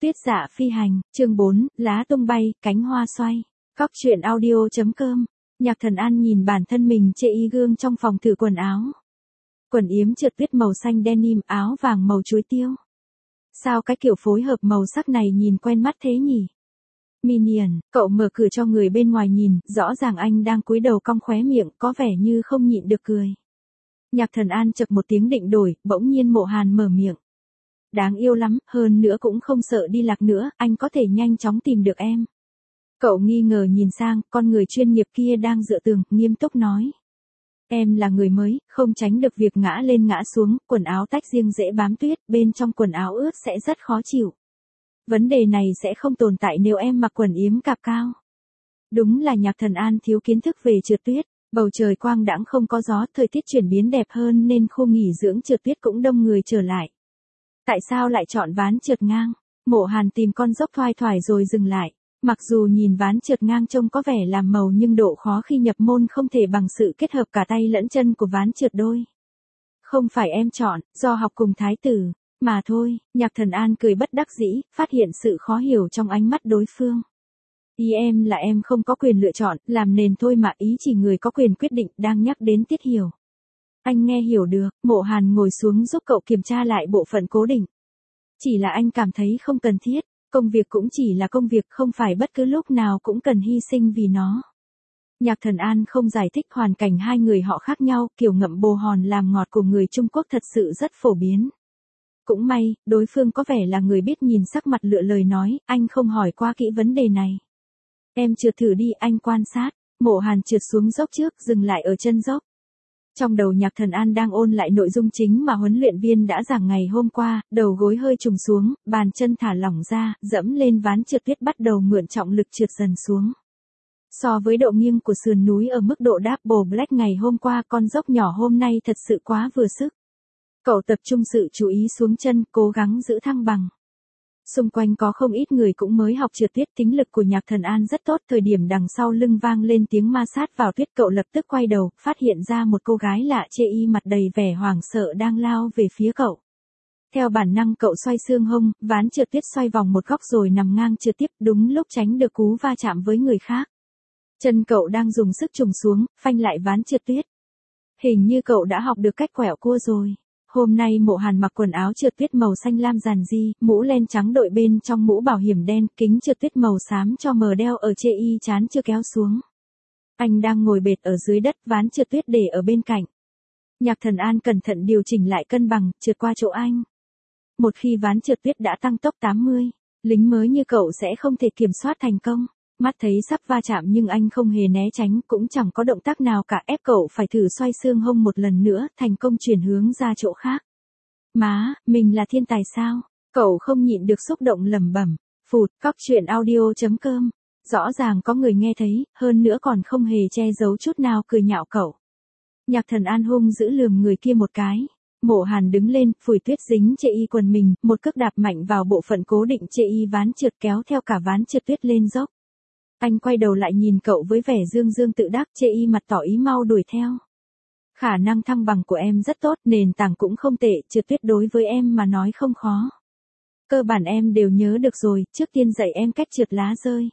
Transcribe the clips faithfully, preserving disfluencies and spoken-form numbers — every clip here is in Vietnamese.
Tuyết Dạ Phi Hành, chương bốn, lá tung bay, cánh hoa xoay. Cóc truyện audio.com. Nhạc Thần An nhìn bản thân mình chê y gương trong phòng thử quần áo. Quần yếm trượt tuyết màu xanh denim, áo vàng màu chuối tiêu. Sao cái kiểu phối hợp màu sắc này nhìn quen mắt thế nhỉ? Minion, cậu mở cửa cho người bên ngoài nhìn, rõ ràng anh đang cúi đầu cong khóe miệng, có vẻ như không nhịn được cười. Nhạc Thần An chậc một tiếng định đổi, bỗng nhiên Mộ Hàn mở miệng. Đáng yêu lắm, hơn nữa cũng không sợ đi lạc nữa, anh có thể nhanh chóng tìm được em. Cậu nghi ngờ nhìn sang, con người chuyên nghiệp kia đang dựa tường, nghiêm túc nói. Em là người mới, không tránh được việc ngã lên ngã xuống, quần áo tách riêng dễ bám tuyết, bên trong quần áo ướt sẽ rất khó chịu. Vấn đề này sẽ không tồn tại nếu em mặc quần yếm cạp cao. Đúng là Nhạc Thần An thiếu kiến thức về trượt tuyết, bầu trời quang đãng không có gió, thời tiết chuyển biến đẹp hơn nên khu nghỉ dưỡng trượt tuyết cũng đông người trở lại. Tại sao lại chọn ván trượt ngang? Mộ Hàn tìm con dốc thoai thoải rồi dừng lại. Mặc dù nhìn ván trượt ngang trông có vẻ làm màu nhưng độ khó khi nhập môn không thể bằng sự kết hợp cả tay lẫn chân của ván trượt đôi. Không phải em chọn, do học cùng thái tử, mà thôi. Nhạc Thần An cười bất đắc dĩ, phát hiện sự khó hiểu trong ánh mắt đối phương. Ý em là em không có quyền lựa chọn, làm nền thôi mà, ý chỉ người có quyền quyết định, đang nhắc đến Tiết Hiểu. Anh nghe hiểu được. Mộ Hàn ngồi xuống giúp cậu kiểm tra lại bộ phận cố định. Chỉ là anh cảm thấy không cần thiết, công việc cũng chỉ là công việc, không phải bất cứ lúc nào cũng cần hy sinh vì nó. Nhạc Thần An không giải thích hoàn cảnh hai người họ khác nhau, kiểu ngậm bồ hòn làm ngọt của người Trung Quốc thật sự rất phổ biến. Cũng may, đối phương có vẻ là người biết nhìn sắc mặt lựa lời nói, anh không hỏi qua kỹ vấn đề này. Em trượt thử đi, anh quan sát. Mộ Hàn trượt xuống dốc trước, dừng lại ở chân dốc. Trong đầu Nhạc Thần An đang ôn lại nội dung chính mà huấn luyện viên đã giảng ngày hôm qua, đầu gối hơi trùng xuống, bàn chân thả lỏng ra, dẫm lên ván trượt tuyết bắt đầu mượn trọng lực trượt dần xuống. So với độ nghiêng của sườn núi ở mức độ double black ngày hôm qua, con dốc nhỏ hôm nay thật sự quá vừa sức. Cậu tập trung sự chú ý xuống chân, cố gắng giữ thăng bằng. Xung quanh có không ít người cũng mới học trượt tuyết, tính lực của Nhạc Thần An rất tốt, thời điểm đằng sau lưng vang lên tiếng ma sát vào tuyết, cậu lập tức quay đầu, phát hiện ra một cô gái lạ chê y mặt đầy vẻ hoảng sợ đang lao về phía cậu. Theo bản năng cậu xoay xương hông, ván trượt tuyết xoay vòng một góc rồi nằm ngang trượt tiếp, đúng lúc tránh được cú va chạm với người khác. Chân cậu đang dùng sức trùng xuống, phanh lại ván trượt tuyết. Hình như cậu đã học được cách quẹo cua rồi. Hôm nay Mộ Hàn mặc quần áo trượt tuyết màu xanh lam giản dị, mũ len trắng đội bên trong mũ bảo hiểm đen, kính trượt tuyết màu xám cho mờ đeo ở chê y trán chưa kéo xuống. Anh đang ngồi bệt ở dưới đất, ván trượt tuyết để ở bên cạnh. Nhạc Thần An cẩn thận điều chỉnh lại cân bằng, trượt qua chỗ anh. Một khi ván trượt tuyết đã tăng tốc tám mươi, lính mới như cậu sẽ không thể kiểm soát thành công. Mắt thấy sắp va chạm nhưng anh không hề né tránh, cũng chẳng có động tác nào cả, ép cậu phải thử xoay xương hông một lần nữa, thành công chuyển hướng ra chỗ khác. Má, mình là thiên tài sao? Cậu không nhịn được xúc động lẩm bẩm. Phụt, cóc truyện audio.com. Rõ ràng có người nghe thấy, hơn nữa còn không hề che giấu chút nào cười nhạo cậu. Nhạc Thần An hung giữ lườm người kia một cái. Mộ Hàn đứng lên, phủi tuyết dính chê y quần mình, một cước đạp mạnh vào bộ phận cố định chê y ván trượt, kéo theo cả ván trượt tuyết lên dốc. Anh quay đầu lại nhìn cậu với vẻ dương dương tự đắc, chê y mặt tỏ ý mau đuổi theo. Khả năng thăng bằng của em rất tốt, nền tảng cũng không tệ, trượt tuyết đối với em mà nói không khó. Cơ bản em đều nhớ được rồi, trước tiên dạy em cách trượt lá rơi.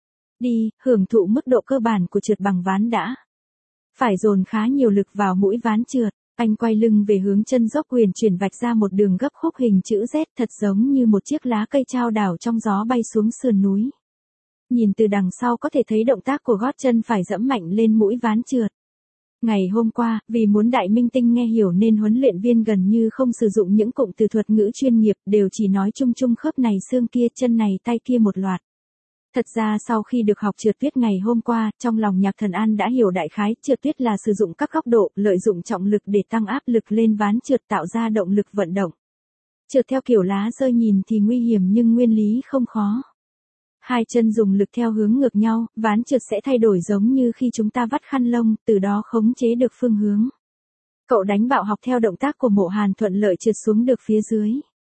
Đi, hưởng thụ mức độ cơ bản của trượt bằng ván đã. Phải dồn khá nhiều lực vào mũi ván trượt. Anh quay lưng về hướng chân dốc, huyền chuyển vạch ra một đường gấp khúc hình chữ Z, thật giống như một chiếc lá cây trao đảo trong gió bay xuống sườn núi. Nhìn từ đằng sau có thể thấy động tác của gót chân phải dẫm mạnh lên mũi ván trượt. Ngày hôm qua, vì muốn đại minh tinh nghe hiểu nên huấn luyện viên gần như không sử dụng những cụm từ thuật ngữ chuyên nghiệp, đều chỉ nói chung chung khớp này xương kia, chân này tay kia một loạt. Thật ra sau khi được học trượt tuyết ngày hôm qua, trong lòng Nhạc Thần An đã hiểu đại khái, trượt tuyết là sử dụng các góc độ, lợi dụng trọng lực để tăng áp lực lên ván trượt, tạo ra động lực vận động. Trượt theo kiểu lá rơi nhìn thì nguy hiểm nhưng nguyên lý không khó. Hai chân dùng lực theo hướng ngược nhau, ván trượt sẽ thay đổi giống như khi chúng ta vắt khăn lông, từ đó khống chế được phương hướng. Cậu đánh bạo học theo động tác của Mộ Hàn, thuận lợi trượt xuống được phía dưới.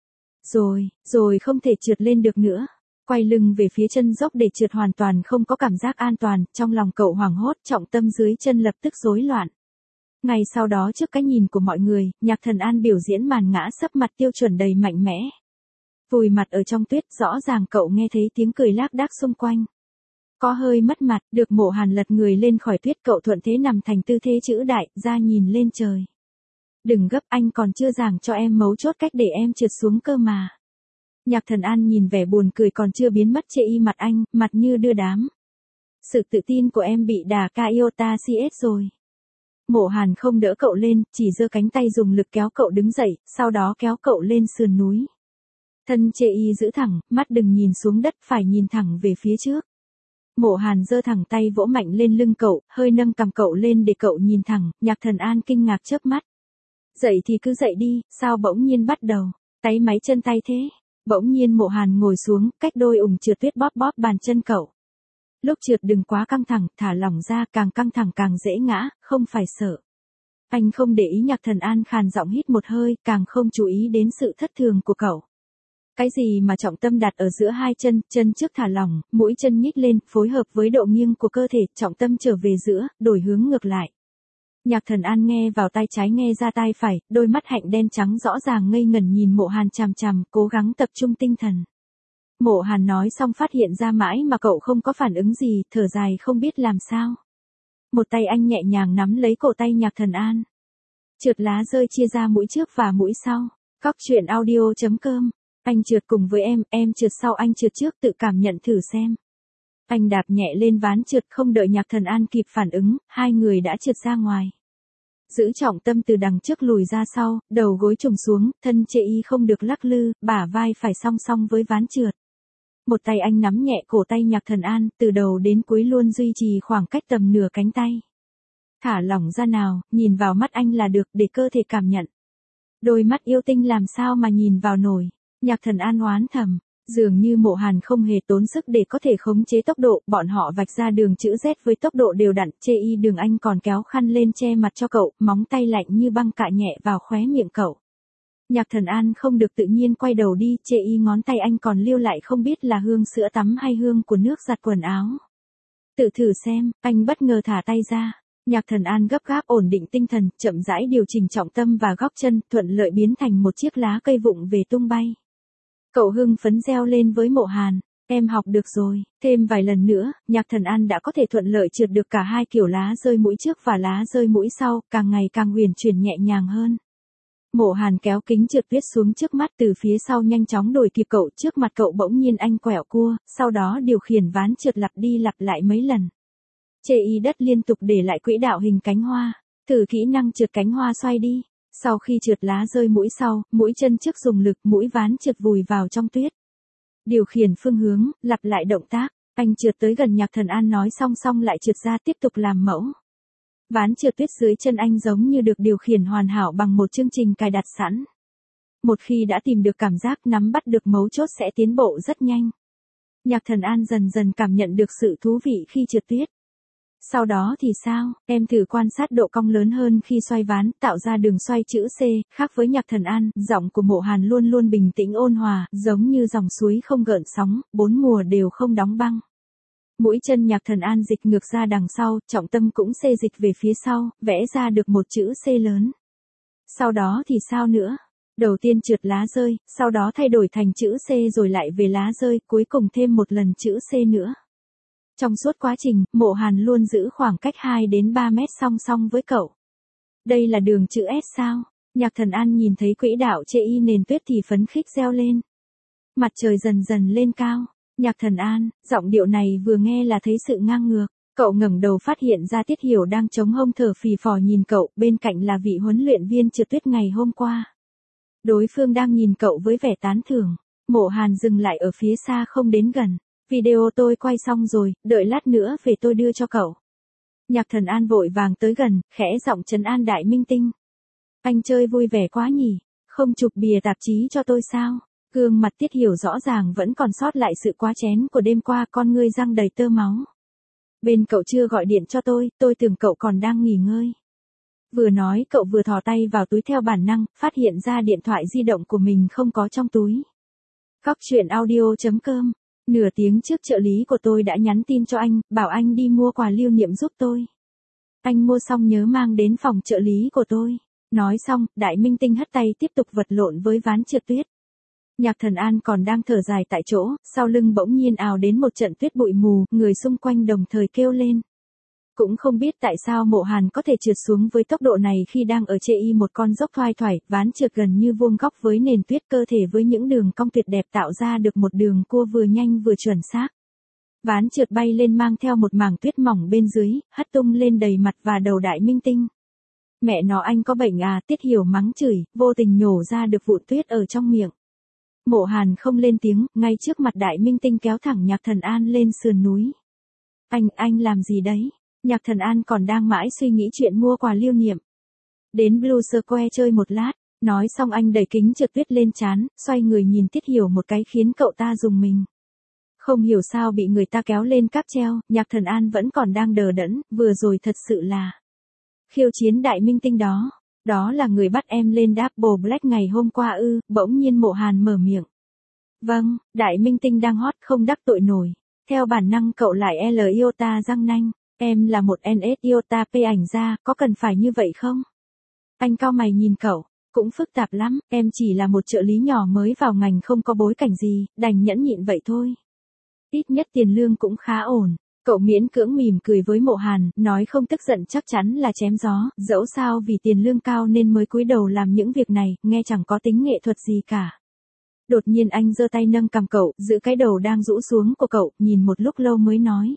Rồi, rồi không thể trượt lên được nữa. Quay lưng về phía chân dốc để trượt hoàn toàn không có cảm giác an toàn, trong lòng cậu hoảng hốt, trọng tâm dưới chân lập tức rối loạn. Ngay sau đó trước cái nhìn của mọi người, Nhạc Thần An biểu diễn màn ngã sấp mặt tiêu chuẩn đầy mạnh mẽ. Vùi mặt ở trong tuyết, rõ ràng cậu nghe thấy tiếng cười lác đác xung quanh. Có hơi mất mặt, được Mộ Hàn lật người lên khỏi tuyết, cậu thuận thế nằm thành tư thế chữ đại, ra nhìn lên trời. Đừng gấp, anh còn chưa giảng cho em mấu chốt cách để em trượt xuống cơ mà. Nhạc Thần An nhìn vẻ buồn cười còn chưa biến mất chê y mặt anh, mặt như đưa đám. Sự tự tin của em bị đà Kaiota xê ét rồi. Mộ Hàn không đỡ cậu lên, chỉ giơ cánh tay dùng lực kéo cậu đứng dậy, sau đó kéo cậu lên sườn núi. Thân chê y giữ thẳng, mắt đừng nhìn xuống đất, phải nhìn thẳng về phía trước. Mộ Hàn giơ thẳng tay vỗ mạnh lên lưng cậu, hơi nâng cằm cậu lên để cậu nhìn thẳng. Nhạc Thần An kinh ngạc chớp mắt. Dậy thì cứ dậy đi, sao bỗng nhiên bắt đầu, táy máy chân tay thế? Bỗng nhiên Mộ Hàn ngồi xuống, cách đôi ủng trượt tuyết bóp bóp bàn chân cậu. Lúc trượt đừng quá căng thẳng, thả lỏng ra, càng căng thẳng càng dễ ngã, không phải sợ. Anh không để ý. Nhạc Thần An khàn giọng hít một hơi, càng không chú ý đến sự thất thường của cậu. Cái gì mà trọng tâm đặt ở giữa hai chân, chân trước thả lỏng, mũi chân nhích lên, phối hợp với độ nghiêng của cơ thể, trọng tâm trở về giữa, đổi hướng ngược lại. Nhạc Thần An nghe vào tai trái nghe ra tai phải, đôi mắt hạnh đen trắng rõ ràng ngây ngẩn nhìn Mộ Hàn chằm chằm, cố gắng tập trung tinh thần. Mộ Hàn nói xong phát hiện ra mãi mà cậu không có phản ứng gì, thở dài không biết làm sao. Một tay anh nhẹ nhàng nắm lấy cổ tay Nhạc Thần An. Trượt lá rơi chia ra mũi trước và mũi sau. Cóc truyện audio chấm com. Anh trượt cùng với em, em trượt sau anh trượt trước, tự cảm nhận thử xem. Anh đạp nhẹ lên ván trượt, không đợi Nhạc Thần An kịp phản ứng, hai người đã trượt ra ngoài. Giữ trọng tâm từ đằng trước lùi ra sau, đầu gối trùng xuống, thân chê y không được lắc lư, bả vai phải song song với ván trượt. Một tay anh nắm nhẹ cổ tay Nhạc Thần An, từ đầu đến cuối luôn duy trì khoảng cách tầm nửa cánh tay. Thả lỏng ra nào, nhìn vào mắt anh là được, để cơ thể cảm nhận. Đôi mắt yêu tinh làm sao mà nhìn vào nổi. Nhạc Thần An oán thầm, dường như Mộ Hàn không hề tốn sức để có thể khống chế tốc độ, bọn họ vạch ra đường chữ Z với tốc độ đều đặn, chê y đường anh còn kéo khăn lên che mặt cho cậu, móng tay lạnh như băng cạ nhẹ vào khóe miệng cậu. Nhạc Thần An không được tự nhiên quay đầu đi, chê y ngón tay anh còn lưu lại không biết là hương sữa tắm hay hương của nước giặt quần áo. Tự thử xem, anh bất ngờ thả tay ra. Nhạc Thần An gấp gáp ổn định tinh thần, chậm rãi điều chỉnh trọng tâm và góc chân, thuận lợi biến thành một chiếc lá cây vụng về tung bay. Cậu hưng phấn reo lên với Mộ Hàn, em học được rồi, thêm vài lần nữa, Nhạc Thần An đã có thể thuận lợi trượt được cả hai kiểu lá rơi mũi trước và lá rơi mũi sau, càng ngày càng huyền chuyển nhẹ nhàng hơn. Mộ Hàn kéo kính trượt tuyết xuống trước mắt, từ phía sau nhanh chóng đuổi kịp cậu, trước mặt cậu bỗng nhiên anh quẹo cua, sau đó điều khiển ván trượt lặp đi lặp lại mấy lần. Chê y đất liên tục để lại quỹ đạo hình cánh hoa, thử kỹ năng trượt cánh hoa xoay đi. Sau khi trượt lá rơi mũi sau, mũi chân trước dùng lực, mũi ván trượt vùi vào trong tuyết. Điều khiển phương hướng, lặp lại động tác, anh trượt tới gần Nhạc Thần An nói song song lại trượt ra tiếp tục làm mẫu. Ván trượt tuyết dưới chân anh giống như được điều khiển hoàn hảo bằng một chương trình cài đặt sẵn. Một khi đã tìm được cảm giác nắm bắt được mấu chốt sẽ tiến bộ rất nhanh. Nhạc Thần An dần dần cảm nhận được sự thú vị khi trượt tuyết. Sau đó thì sao, em thử quan sát độ cong lớn hơn khi xoay ván, tạo ra đường xoay chữ C, khác với Nhạc Thần An, giọng của Mộ Hàn luôn luôn bình tĩnh ôn hòa, giống như dòng suối không gợn sóng, bốn mùa đều không đóng băng. Mũi chân Nhạc Thần An dịch ngược ra đằng sau, trọng tâm cũng xê dịch về phía sau, vẽ ra được một chữ C lớn. Sau đó thì sao nữa? Đầu tiên trượt lá rơi, sau đó thay đổi thành chữ C rồi lại về lá rơi, cuối cùng thêm một lần chữ C nữa. Trong suốt quá trình, Mộ Hàn luôn giữ khoảng cách hai đến ba mét song song với cậu. Đây là đường chữ S sao? Nhạc Thần An nhìn thấy quỹ đạo chê y nền tuyết thì phấn khích reo lên. Mặt trời dần dần lên cao. Nhạc Thần An, giọng điệu này vừa nghe là thấy sự ngang ngược. Cậu ngẩng đầu phát hiện ra Tiết Hiểu đang chống hông thở phì phò nhìn cậu, bên cạnh là vị huấn luyện viên trượt tuyết ngày hôm qua. Đối phương đang nhìn cậu với vẻ tán thưởng. Mộ Hàn dừng lại ở phía xa không đến gần. Video tôi quay xong rồi, đợi lát nữa về tôi đưa cho cậu. Nhạc Thần An vội vàng tới gần, khẽ giọng trấn an Đại Minh Tinh. Anh chơi vui vẻ quá nhỉ, không chụp bìa tạp chí cho tôi sao? Gương mặt Tiết Hiểu rõ ràng vẫn còn sót lại sự quá chén của đêm qua, con ngươi răng đầy tơ máu. Bên cậu chưa gọi điện cho tôi, tôi tưởng cậu còn đang nghỉ ngơi. Vừa nói cậu vừa thò tay vào túi theo bản năng, phát hiện ra điện thoại di động của mình không có trong túi. Cóc truyện audio chấm com. Nửa tiếng trước trợ lý của tôi đã nhắn tin cho anh, bảo anh đi mua quà lưu niệm giúp tôi. Anh mua xong nhớ mang đến phòng trợ lý của tôi. Nói xong, Đại Minh Tinh hất tay tiếp tục vật lộn với ván trượt tuyết. Nhạc Thần An còn đang thở dài tại chỗ, sau lưng bỗng nhiên ào đến một trận tuyết bụi mù, người xung quanh đồng thời kêu lên. Cũng không biết tại sao Mộ Hàn có thể trượt xuống với tốc độ này khi đang ở chê y một con dốc thoai thoải, ván trượt gần như vuông góc với nền tuyết, cơ thể với những đường cong tuyệt đẹp tạo ra được một đường cua vừa nhanh vừa chuẩn xác. Ván trượt bay lên mang theo một mảng tuyết mỏng bên dưới, hất tung lên đầy mặt và đầu Đại Minh Tinh. Mẹ nó anh có bệnh à, Tiết Hiểu mắng chửi, vô tình nhổ ra được vụn tuyết ở trong miệng. Mộ Hàn không lên tiếng, ngay trước mặt Đại Minh Tinh kéo thẳng Nhạc Thần An lên sườn núi. Anh, anh làm gì đấy? Nhạc Thần An còn đang mãi suy nghĩ chuyện mua quà lưu niệm. Đến Blue Square chơi một lát, nói xong anh đẩy kính trượt tuyết lên trán, xoay người nhìn Tiết Hiểu một cái khiến cậu ta rùng mình. Không hiểu sao bị người ta kéo lên cáp treo, Nhạc Thần An vẫn còn đang đờ đẫn, vừa rồi thật sự là khiêu chiến Đại Minh Tinh đó. Đó là người bắt em lên Double Black ngày hôm qua ư, bỗng nhiên Mộ Hàn mở miệng. Vâng, Đại Minh Tinh đang hot không đắc tội nổi. Theo bản năng cậu lại L iota răng nanh. Em là một en ét iota P ảnh ra, có cần phải như vậy không? Anh cau mày nhìn cậu, cũng phức tạp lắm, em chỉ là một trợ lý nhỏ mới vào ngành không có bối cảnh gì, đành nhẫn nhịn vậy thôi. Ít nhất tiền lương cũng khá ổn. Cậu miễn cưỡng mỉm cười với Mộ Hàn, nói không tức giận chắc chắn là chém gió, dẫu sao vì tiền lương cao nên mới cúi đầu làm những việc này, nghe chẳng có tính nghệ thuật gì cả. Đột nhiên anh giơ tay nâng cằm cậu, giữ cái đầu đang rũ xuống của cậu, nhìn một lúc lâu mới nói.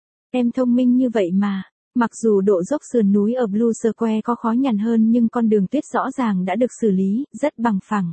Em thông minh như vậy mà, mặc dù độ dốc sườn núi ở Blue Square có khó nhằn hơn nhưng con đường tuyết rõ ràng đã được xử lý, rất bằng phẳng.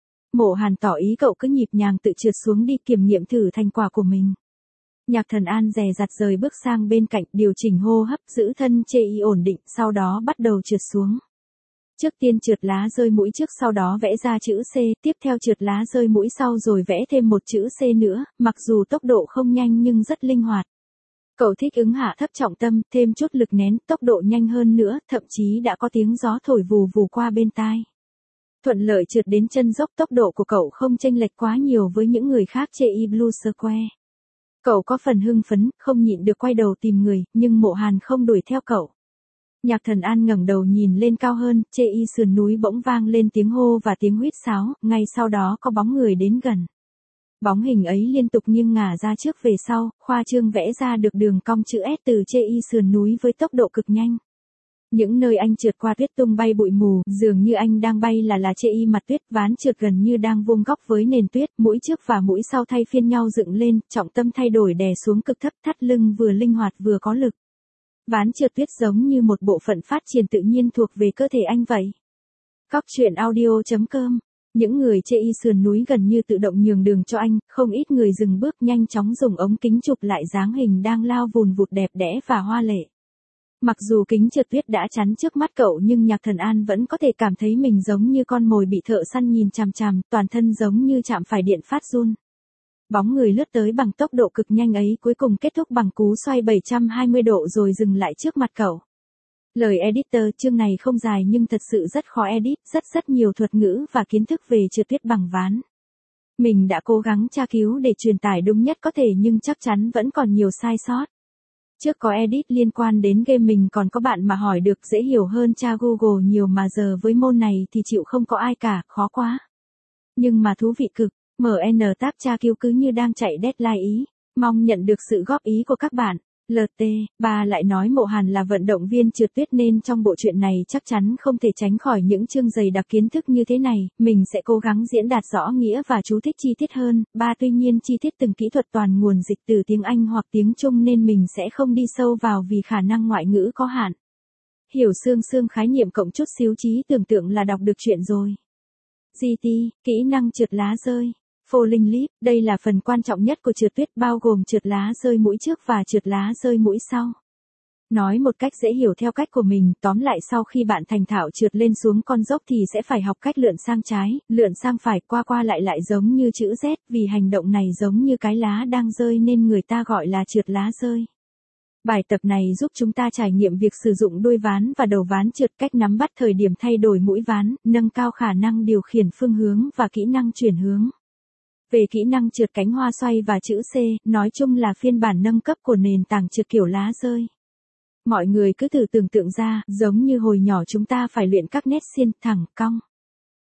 Mộ Hàn tỏ ý cậu cứ nhịp nhàng tự trượt xuống đi kiểm nghiệm thử thành quả của mình. Nhạc Thần An dè dặt rời bước sang bên cạnh, điều chỉnh hô hấp, giữ thân chê y ổn định, sau đó bắt đầu trượt xuống. Trước tiên trượt lá rơi mũi trước, sau đó vẽ ra chữ C, tiếp theo trượt lá rơi mũi sau rồi vẽ thêm một chữ C nữa, mặc dù tốc độ không nhanh nhưng rất linh hoạt. Cậu thích ứng hạ thấp trọng tâm, thêm chút lực nén, tốc độ nhanh hơn nữa, thậm chí đã có tiếng gió thổi vù vù qua bên tai. Thuận lợi trượt đến chân dốc, tốc độ của cậu không chênh lệch quá nhiều với những người khác chê y Blue Square. Cậu có phần hưng phấn, không nhịn được quay đầu tìm người, nhưng Mộ Hàn không đuổi theo cậu. Nhạc Thần An ngẩng đầu nhìn lên cao hơn, chê y sườn núi bỗng vang lên tiếng hô và tiếng huýt sáo, ngay sau đó có bóng người đến gần. Bóng hình ấy liên tục nghiêng ngả ra trước về sau, khoa trương vẽ ra được đường cong chữ S từ chê y sườn núi với tốc độ cực nhanh. Những nơi anh trượt qua tuyết tung bay bụi mù, dường như anh đang bay là là chê y mặt tuyết, ván trượt gần như đang vuông góc với nền tuyết, mũi trước và mũi sau thay phiên nhau dựng lên, trọng tâm thay đổi đè xuống cực thấp, thắt lưng vừa linh hoạt vừa có lực. Ván trượt tuyết giống như một bộ phận phát triển tự nhiên thuộc về cơ thể anh vậy. Cóc truyện audio chấm com. Những người chê y sườn núi gần như tự động nhường đường cho anh, không ít người dừng bước nhanh chóng dùng ống kính chụp lại dáng hình đang lao vùn vụt đẹp đẽ và hoa lệ. Mặc dù kính trượt tuyết đã chắn trước mắt cậu nhưng Nhạc Thần An vẫn có thể cảm thấy mình giống như con mồi bị thợ săn nhìn chằm chằm, toàn thân giống như chạm phải điện phát run. Bóng người lướt tới bằng tốc độ cực nhanh ấy cuối cùng kết thúc bằng cú xoay bảy trăm hai mươi độ rồi dừng lại trước mặt cậu. Lời editor chương này không dài nhưng thật sự rất khó edit, rất rất nhiều thuật ngữ và kiến thức về trượt tuyết bằng ván. Mình đã cố gắng tra cứu để truyền tải đúng nhất có thể nhưng chắc chắn vẫn còn nhiều sai sót. Trước có edit liên quan đến game mình còn có bạn mà hỏi được dễ hiểu hơn tra Google nhiều mà giờ với môn này thì chịu không có ai cả, khó quá. Nhưng mà thú vị cực, em en tab tra cứu cứ như đang chạy deadline ý, mong nhận được sự góp ý của các bạn. lờ tê, bà lại nói Mộ Hàn là vận động viên trượt tuyết nên trong bộ truyện này chắc chắn không thể tránh khỏi những chương dày đặc kiến thức như thế này, mình sẽ cố gắng diễn đạt rõ nghĩa và chú thích chi tiết hơn. Ba tuy nhiên chi tiết từng kỹ thuật toàn nguồn dịch từ tiếng Anh hoặc tiếng Trung nên mình sẽ không đi sâu vào vì khả năng ngoại ngữ có hạn. Hiểu xương xương khái niệm cộng chút xíu trí tưởng tượng là đọc được chuyện rồi. giê tê, kỹ năng trượt lá rơi. Falling leaf, đây là phần quan trọng nhất của trượt tuyết bao gồm trượt lá rơi mũi trước và trượt lá rơi mũi sau. Nói một cách dễ hiểu theo cách của mình, tóm lại sau khi bạn thành thạo trượt lên xuống con dốc thì sẽ phải học cách lượn sang trái, lượn sang phải, qua qua lại lại giống như chữ Z, vì hành động này giống như cái lá đang rơi nên người ta gọi là trượt lá rơi. Bài tập này giúp chúng ta trải nghiệm việc sử dụng đuôi ván và đầu ván trượt, cách nắm bắt thời điểm thay đổi mũi ván, nâng cao khả năng điều khiển phương hướng và kỹ năng chuyển hướng. Về kỹ năng trượt cánh hoa xoay và chữ C, nói chung là phiên bản nâng cấp của nền tảng trượt kiểu lá rơi. Mọi người cứ thử tưởng tượng ra, giống như hồi nhỏ chúng ta phải luyện các nét xiên, thẳng, cong.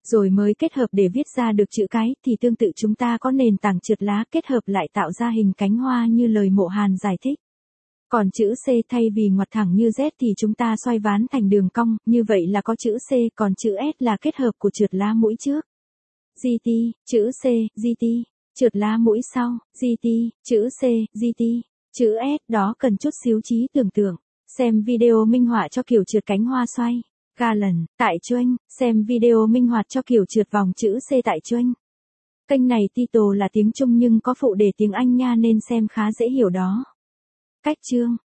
rồi mới kết hợp để viết ra được chữ cái, thì tương tự chúng ta có nền tảng trượt lá kết hợp lại tạo ra hình cánh hoa như lời Mộ Hàn giải thích. Còn chữ C thay vì ngoặt thẳng như Z thì chúng ta xoay ván thành đường cong, như vậy là có chữ C, còn chữ S là kết hợp của trượt lá mũi trước. giê tê, chữ C, giê tê, trượt lá mũi sau, giê tê, chữ C, giê tê, chữ S, đó cần chút xíu trí tưởng tượng. Xem video minh họa cho kiểu trượt cánh hoa xoay. Garland, tại Choanh, xem video minh họa cho kiểu trượt vòng chữ C tại Choanh. Kênh này title là tiếng Trung nhưng có phụ đề tiếng Anh nha nên xem khá dễ hiểu đó. Cách chương